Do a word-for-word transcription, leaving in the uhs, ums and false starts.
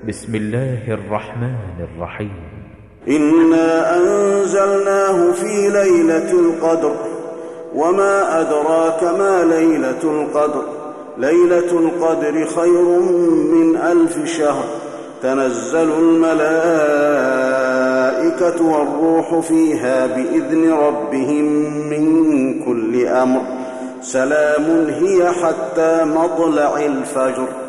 بسم الله الرحمن الرحيم. إنا أنزلناه في ليلة القدر وما أدراك ما ليلة القدر ليلة القدر خير من ألف شهر تنزل الملائكة والروح فيها بإذن ربهم من كل أمر سلام هي حتى مطلع الفجر.